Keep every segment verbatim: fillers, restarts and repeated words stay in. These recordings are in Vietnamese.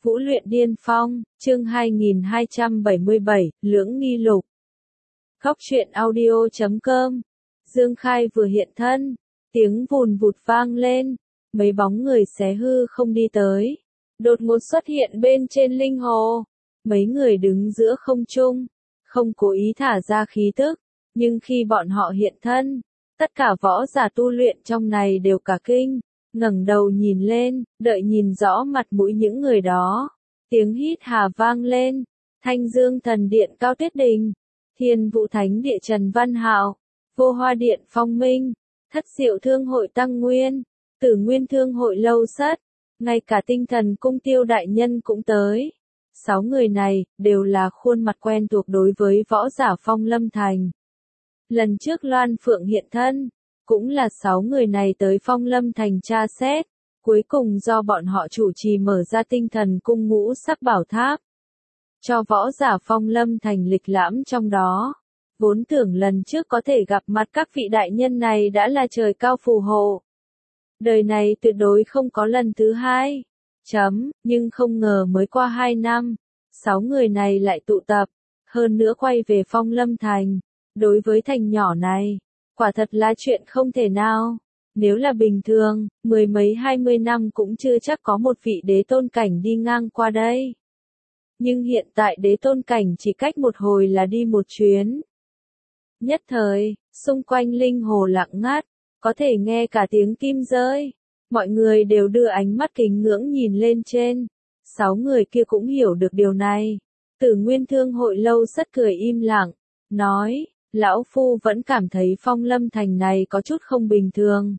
Vũ luyện điên phong, chương hai nghìn hai trăm bảy mươi bảy, Lưỡng nghi lục. Góc truyện audio chấm com. Dương Khai vừa hiện thân, tiếng vùn vụt vang lên, mấy bóng người xé hư không đi tới, đột ngột xuất hiện bên trên linh hồ. Mấy người đứng giữa không trung, không cố ý thả ra khí tức, nhưng khi bọn họ hiện thân, tất cả võ giả tu luyện trong này đều cả kinh, ngẩng đầu nhìn lên, đợi nhìn rõ mặt mũi những người đó. Tiếng hít hà vang lên, Thanh Dương Thần Điện Cao Tuyết Đình, Thiên Vũ Thánh Địa Trần Văn Hạo, Vô Hoa Điện Phong Minh, Thất Diệu Thương Hội Tăng Nguyên, Tử Nguyên Thương Hội Lâu Sất, ngay cả Tinh Thần Cung Tiêu Đại Nhân cũng tới. Sáu người này, đều là khuôn mặt quen thuộc đối với võ giả Phong Lâm Thành. Lần trước Loan Phượng hiện thân, cũng là sáu người này tới Phong Lâm Thành tra xét, cuối cùng do bọn họ chủ trì mở ra Tinh Thần Cung ngũ sắc bảo tháp. Cho võ giả Phong Lâm Thành lịch lãm trong đó. Vốn tưởng lần trước có thể gặp mặt các vị đại nhân này đã là trời cao phù hộ. Đời này tuyệt đối không có lần thứ hai. Chấm, nhưng không ngờ mới qua hai năm, sáu người này lại tụ tập, hơn nữa quay về Phong Lâm Thành. Đối với thành nhỏ này, quả thật là chuyện không thể nào. Nếu là bình thường, mười mấy hai mươi năm cũng chưa chắc có một vị đế tôn cảnh đi ngang qua đây. Nhưng hiện tại đế tôn cảnh chỉ cách một hồi là đi một chuyến. Nhất thời, xung quanh linh hồ lặng ngắt, có thể nghe cả tiếng kim rơi. Mọi người đều đưa ánh mắt kính ngưỡng nhìn lên trên. Sáu người kia cũng hiểu được điều này. Tử Nguyên Thương Hội Lâu Sất cười im lặng, nói, lão phu vẫn cảm thấy Phong Lâm Thành này có chút không bình thường.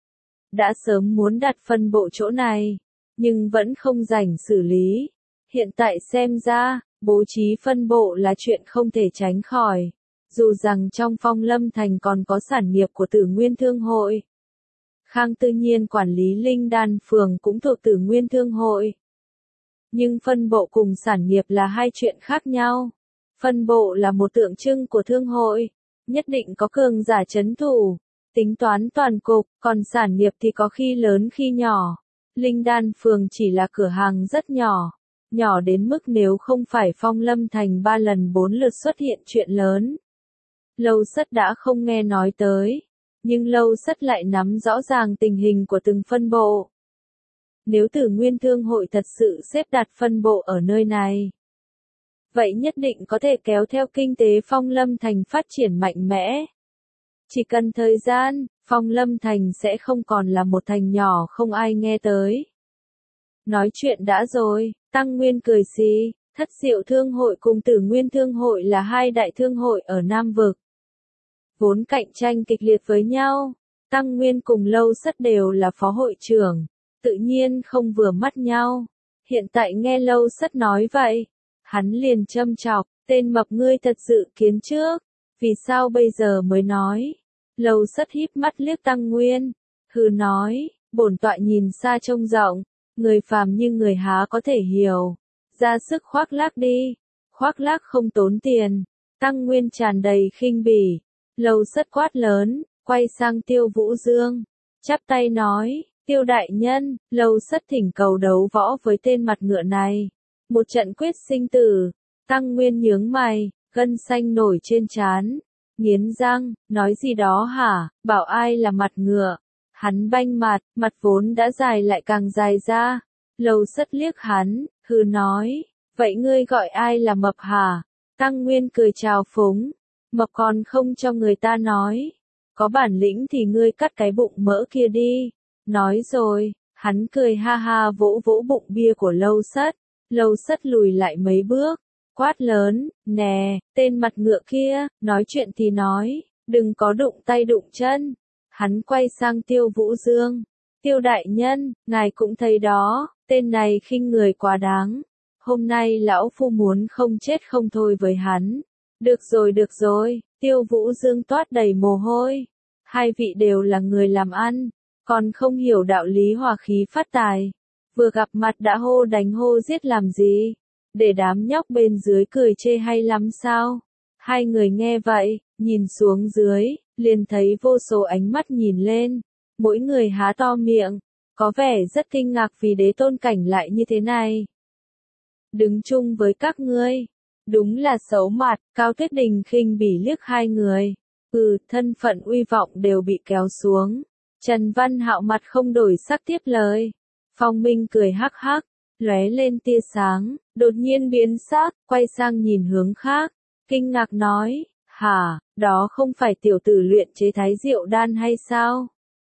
Đã sớm muốn đặt phân bộ chỗ này, nhưng vẫn không rảnh xử lý. Hiện tại xem ra, bố trí phân bộ là chuyện không thể tránh khỏi. Dù rằng trong Phong Lâm Thành còn có sản nghiệp của Tử Nguyên Thương Hội. Khang Tư Nhiên quản lý Linh Đan Phường cũng thuộc Tử Nguyên Thương Hội. Nhưng phân bộ cùng sản nghiệp là hai chuyện khác nhau. Phân bộ là một tượng trưng của thương hội, nhất định có cường giả trấn thủ, tính toán toàn cục, còn sản nghiệp thì có khi lớn khi nhỏ. Linh Đan Phường chỉ là cửa hàng rất nhỏ, nhỏ đến mức nếu không phải Phong Lâm Thành ba lần bốn lượt xuất hiện chuyện lớn. Lâu Sất đã không nghe nói tới, nhưng Lâu Sất lại nắm rõ ràng tình hình của từng phân bộ. Nếu Tử Nguyên Thương Hội thật sự xếp đặt phân bộ ở nơi này, vậy nhất định có thể kéo theo kinh tế Phong Lâm Thành phát triển mạnh mẽ. Chỉ cần thời gian, Phong Lâm Thành sẽ không còn là một thành nhỏ không ai nghe tới. Nói chuyện đã rồi, Tăng Nguyên cười xì, Thất Diệu Thương Hội cùng Tử Nguyên Thương Hội là hai đại thương hội ở Nam Vực. Vốn cạnh tranh kịch liệt với nhau, Tăng Nguyên cùng Lâu Sất đều là phó hội trưởng, tự nhiên không vừa mắt nhau. Hiện tại nghe Lâu Sất nói vậy, hắn liền châm chọc, tên mập ngươi thật dự kiến trước, vì sao bây giờ mới nói. Lâu Sất híp mắt liếc Tăng Nguyên, hừ nói, bổn tọa nhìn xa trông rộng, người phàm như người há có thể hiểu, ra sức khoác lác đi, khoác lác không tốn tiền. Tăng Nguyên tràn đầy khinh bỉ, Lâu Sất quát lớn, quay sang Tiêu Vũ Dương, chắp tay nói, Tiêu đại nhân, Lâu Sất thỉnh cầu đấu võ với tên mặt ngựa này. Một trận quyết sinh tử. Tăng Nguyên nhướng mày, gân xanh nổi trên trán, nghiến răng, nói gì đó hả, bảo ai là mặt ngựa. Hắn banh mặt, mặt vốn đã dài lại càng dài ra. Lâu Sất liếc hắn, hừ nói, vậy ngươi gọi ai là mập hả? Tăng Nguyên cười trào phúng, mập còn không cho người ta nói. Có bản lĩnh thì ngươi cắt cái bụng mỡ kia đi. Nói rồi, hắn cười ha ha vỗ vỗ bụng bia của Lâu Sất. Lâu Sất lùi lại mấy bước, quát lớn, nè, tên mặt ngựa kia, nói chuyện thì nói, đừng có đụng tay đụng chân. Hắn quay sang Tiêu Vũ Dương, Tiêu đại nhân, ngài cũng thấy đó, tên này khinh người quá đáng. Hôm nay lão phu muốn không chết không thôi với hắn. Được rồi được rồi, Tiêu Vũ Dương toát đầy mồ hôi. Hai vị đều là người làm ăn, còn không hiểu đạo lý hòa khí phát tài. Vừa gặp mặt đã hô đánh hô giết làm gì? Để đám nhóc bên dưới cười chê hay lắm sao? Hai người nghe vậy, nhìn xuống dưới, liền thấy vô số ánh mắt nhìn lên. Mỗi người há to miệng, có vẻ rất kinh ngạc vì đế tôn cảnh lại như thế này. đứng chung với các ngươi. Đúng là xấu mặt, Cao Tuyết Đình khinh bỉ liếc hai người. Ừ, thân phận uy vọng đều bị kéo xuống. Trần Văn Hạo mặt không đổi sắc tiếp lời. Phong Minh cười hắc hắc, lóe lên tia sáng, đột nhiên biến sắc, quay sang nhìn hướng khác, kinh ngạc nói, hả, đó không phải tiểu tử luyện chế thái diệu đan hay sao?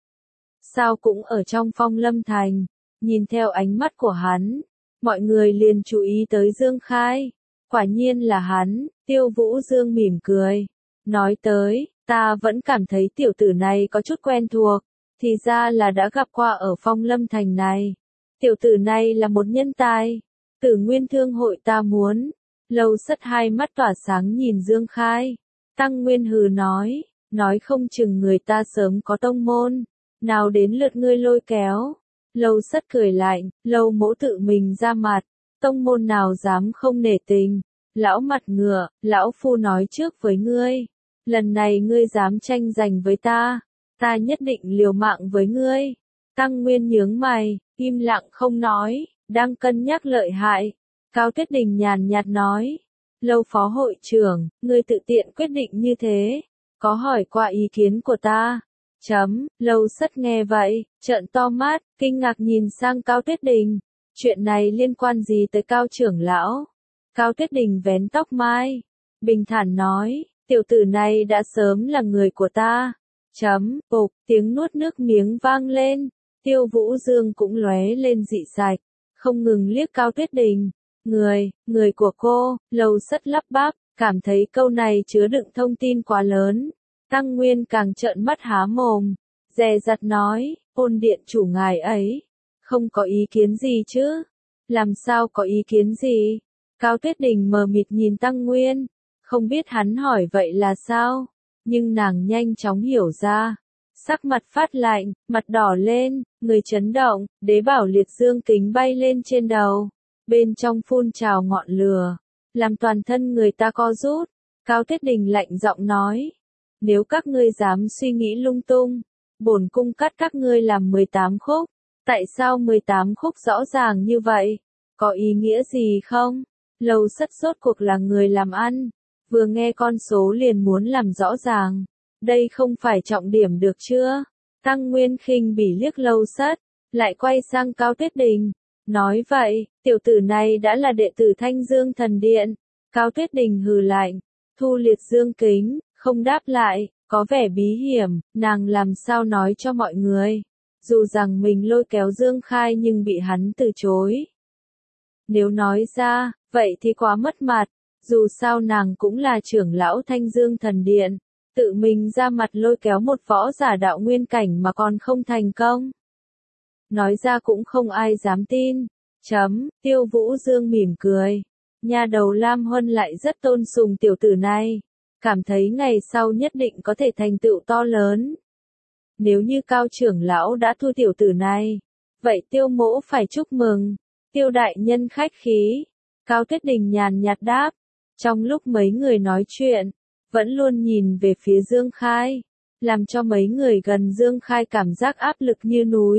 Sao cũng ở trong Phong Lâm Thành? Nhìn theo ánh mắt của hắn, mọi người liền chú ý tới Dương Khai. Quả nhiên là hắn. Tiêu Vũ Dương mỉm cười, nói tới, ta vẫn cảm thấy tiểu tử này có chút quen thuộc, thì ra là đã gặp qua ở Phong Lâm Thành này. Tiểu tử này là một nhân tài. Tử Nguyên Thương hội ta muốn. Lâu Sất hai mắt tỏa sáng nhìn Dương Khai. Tăng Nguyên hừ nói, nói không chừng người ta sớm có tông môn, nào đến lượt ngươi lôi kéo. Lâu Sất cười lạnh, Lâu mỗ tự mình ra mặt, tông môn nào dám không nể tình. Lão mặt ngựa, lão phu nói trước với ngươi, lần này ngươi dám tranh giành với ta, ta nhất định liều mạng với ngươi. Tăng Nguyên nhướng mày, im lặng không nói, đang cân nhắc lợi hại. Cao Tuyết Đình nhàn nhạt nói, Lâu phó hội trưởng, ngươi tự tiện quyết định như thế, có hỏi qua ý kiến của ta. Chấm, Lâu Sất nghe vậy, trợn to mắt, kinh ngạc nhìn sang Cao Tuyết Đình. Chuyện này liên quan gì tới Cao trưởng lão? Cao Tuyết Đình vén tóc mai, bình thản nói, tiểu tử này đã sớm là người của ta. Chấm, bộp, tiếng nuốt nước miếng vang lên, Tiêu Vũ Dương cũng lóe lên dị sạch, không ngừng liếc Cao Tuyết Đình. Người, người của cô, Lâu Sất lắp bắp, cảm thấy câu này chứa đựng thông tin quá lớn. Tăng Nguyên càng trợn mắt há mồm, dè dặt nói, ôn điện chủ ngài ấy, không có ý kiến gì chứ? Làm sao có ý kiến gì? Cao Tuyết Đình mờ mịt nhìn Tăng Nguyên, không biết hắn hỏi vậy là sao, nhưng nàng nhanh chóng hiểu ra. Sắc mặt phát lạnh, mặt đỏ lên, người chấn động, đế bảo liệt dương kính bay lên trên đầu. Bên trong phun trào ngọn lửa, làm toàn thân người ta co rút. Cao Tuyết Đình lạnh giọng nói, nếu các ngươi dám suy nghĩ lung tung, bổn cung cắt các ngươi làm mười tám khúc. Tại sao mười tám khúc rõ ràng như vậy? Có ý nghĩa gì không? Lâu Sất rốt cuộc là người làm ăn, vừa nghe con số liền muốn làm rõ ràng. Đây không phải trọng điểm được chưa? Tăng Nguyên khinh bỉ liếc Lâu Sất, lại quay sang Cao Tuyết Đình. Nói vậy, tiểu tử này đã là đệ tử Thanh Dương Thần Điện. Cao Tuyết Đình hừ lạnh, thu liệt dương kính, không đáp lại, có vẻ bí hiểm, nàng làm sao nói cho mọi người. Dù rằng mình lôi kéo Dương Khai nhưng bị hắn từ chối. Nếu nói ra, vậy thì quá mất mặt, dù sao nàng cũng là trưởng lão Thanh Dương Thần Điện, tự mình ra mặt lôi kéo một võ giả đạo nguyên cảnh mà còn không thành công. Nói ra cũng không ai dám tin. Chấm, Tiêu Vũ Dương mỉm cười. Nhà đầu Lam Huân lại rất tôn sùng tiểu tử này, cảm thấy ngày sau nhất định có thể thành tựu to lớn. Nếu như Cao trưởng lão đã thu tiểu tử này, vậy Tiêu mỗ phải chúc mừng. Tiêu đại nhân khách khí. Cao Tuyết Đình nhàn nhạt đáp. Trong lúc mấy người nói chuyện, vẫn luôn nhìn về phía Dương Khai, làm cho mấy người gần Dương Khai cảm giác áp lực như núi.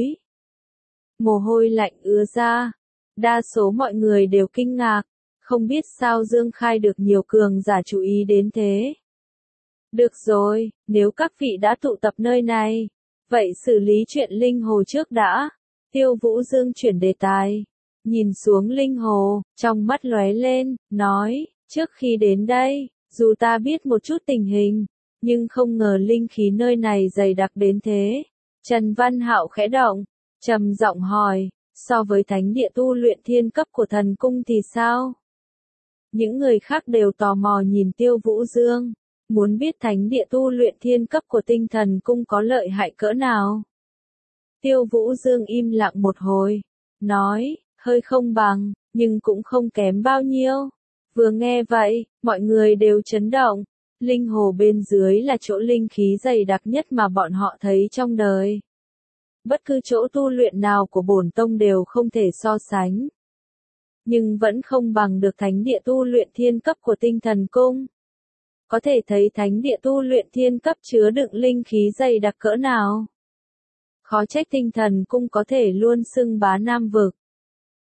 Mồ hôi lạnh ứa ra. Đa số mọi người đều kinh ngạc, không biết sao Dương Khai được nhiều cường giả chú ý đến thế. Được rồi, nếu các vị đã tụ tập nơi này, vậy xử lý chuyện Linh Hồ trước đã. Tiêu Vũ Dương chuyển đề tài, nhìn xuống Linh Hồ, trong mắt lóe lên, nói, trước khi đến đây, dù ta biết một chút tình hình, nhưng không ngờ linh khí nơi này dày đặc đến thế. Trần Văn Hạo khẽ động, trầm giọng hỏi, so với thánh địa tu luyện thiên cấp của thần cung thì sao? Những người khác đều tò mò nhìn Tiêu Vũ Dương, muốn biết thánh địa tu luyện thiên cấp của tinh thần cung có lợi hại cỡ nào. Tiêu Vũ Dương im lặng một hồi, nói, hơi không bằng, nhưng cũng không kém bao nhiêu. Vừa nghe vậy, mọi người đều chấn động. Linh hồ bên dưới là chỗ linh khí dày đặc nhất mà bọn họ thấy trong đời. Bất cứ chỗ tu luyện nào của bổn tông đều không thể so sánh. Nhưng vẫn không bằng được thánh địa tu luyện thiên cấp của tinh thần cung. Có thể thấy thánh địa tu luyện thiên cấp chứa đựng linh khí dày đặc cỡ nào. Khó trách tinh thần cung có thể luôn xưng bá Nam vực.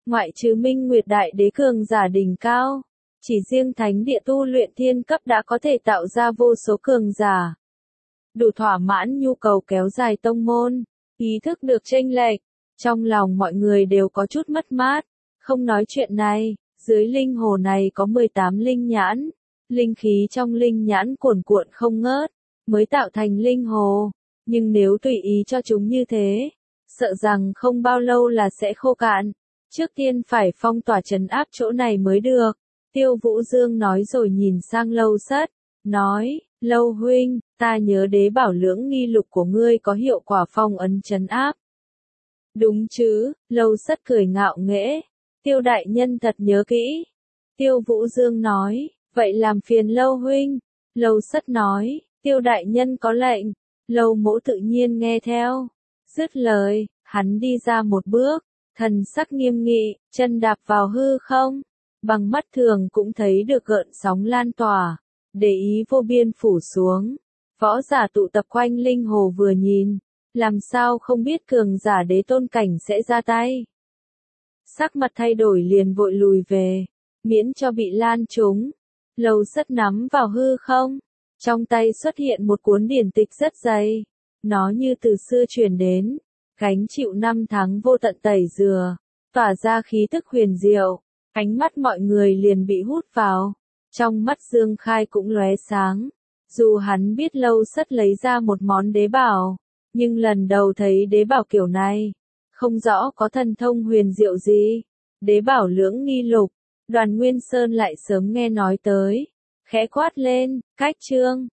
ngoại trừ Minh Nguyệt Đại Đế cường giả đỉnh cao, chỉ riêng thánh địa tu luyện thiên cấp đã có thể tạo ra vô số cường giả. Đủ thỏa mãn nhu cầu kéo dài tông môn, ý thức được chênh lệch, trong lòng mọi người đều có chút mất mát, không nói chuyện này, dưới linh hồ này có mười tám linh nhãn, linh khí trong linh nhãn cuồn cuộn không ngớt, mới tạo thành linh hồ, nhưng nếu tùy ý cho chúng như thế, sợ rằng không bao lâu là sẽ khô cạn, trước tiên phải phong tỏa trấn áp chỗ này mới được. Tiêu Vũ Dương nói rồi nhìn sang Lâu Sất, nói, Lâu huynh, ta nhớ đế bảo lưỡng nghi lục của ngươi có hiệu quả phong ấn trấn áp. Đúng chứ, Lâu Sất cười ngạo nghễ, Tiêu đại nhân thật nhớ kỹ. Tiêu Vũ Dương nói, vậy làm phiền Lâu huynh. Lâu Sất nói, Tiêu đại nhân có lệnh, Lâu mỗ tự nhiên nghe theo. Dứt lời, hắn đi ra một bước, thần sắc nghiêm nghị, chân đạp vào hư không, bằng mắt thường cũng thấy được gợn sóng lan tỏa, để ý vô biên phủ xuống. Võ giả tụ tập quanh linh hồ vừa nhìn, làm sao không biết cường giả đế tôn cảnh sẽ ra tay. Sắc mặt thay đổi liền vội lùi về, miễn cho bị lan trúng. Lâu Sất nắm vào hư không, trong tay xuất hiện một cuốn điển tịch rất dày, nó như từ xưa truyền đến, gánh chịu năm tháng vô tận tẩy rửa, tỏa ra khí tức huyền diệu, ánh mắt mọi người liền bị hút vào, trong mắt Dương Khai cũng lóe sáng, dù hắn biết Lâu Sất lấy ra một món đế bảo, nhưng lần đầu thấy đế bảo kiểu này, không rõ có thần thông huyền diệu gì. Đế bảo lưỡng nghi lục, Đoàn Nguyên Sơn lại sớm nghe nói tới, khẽ quát lên, cách chương.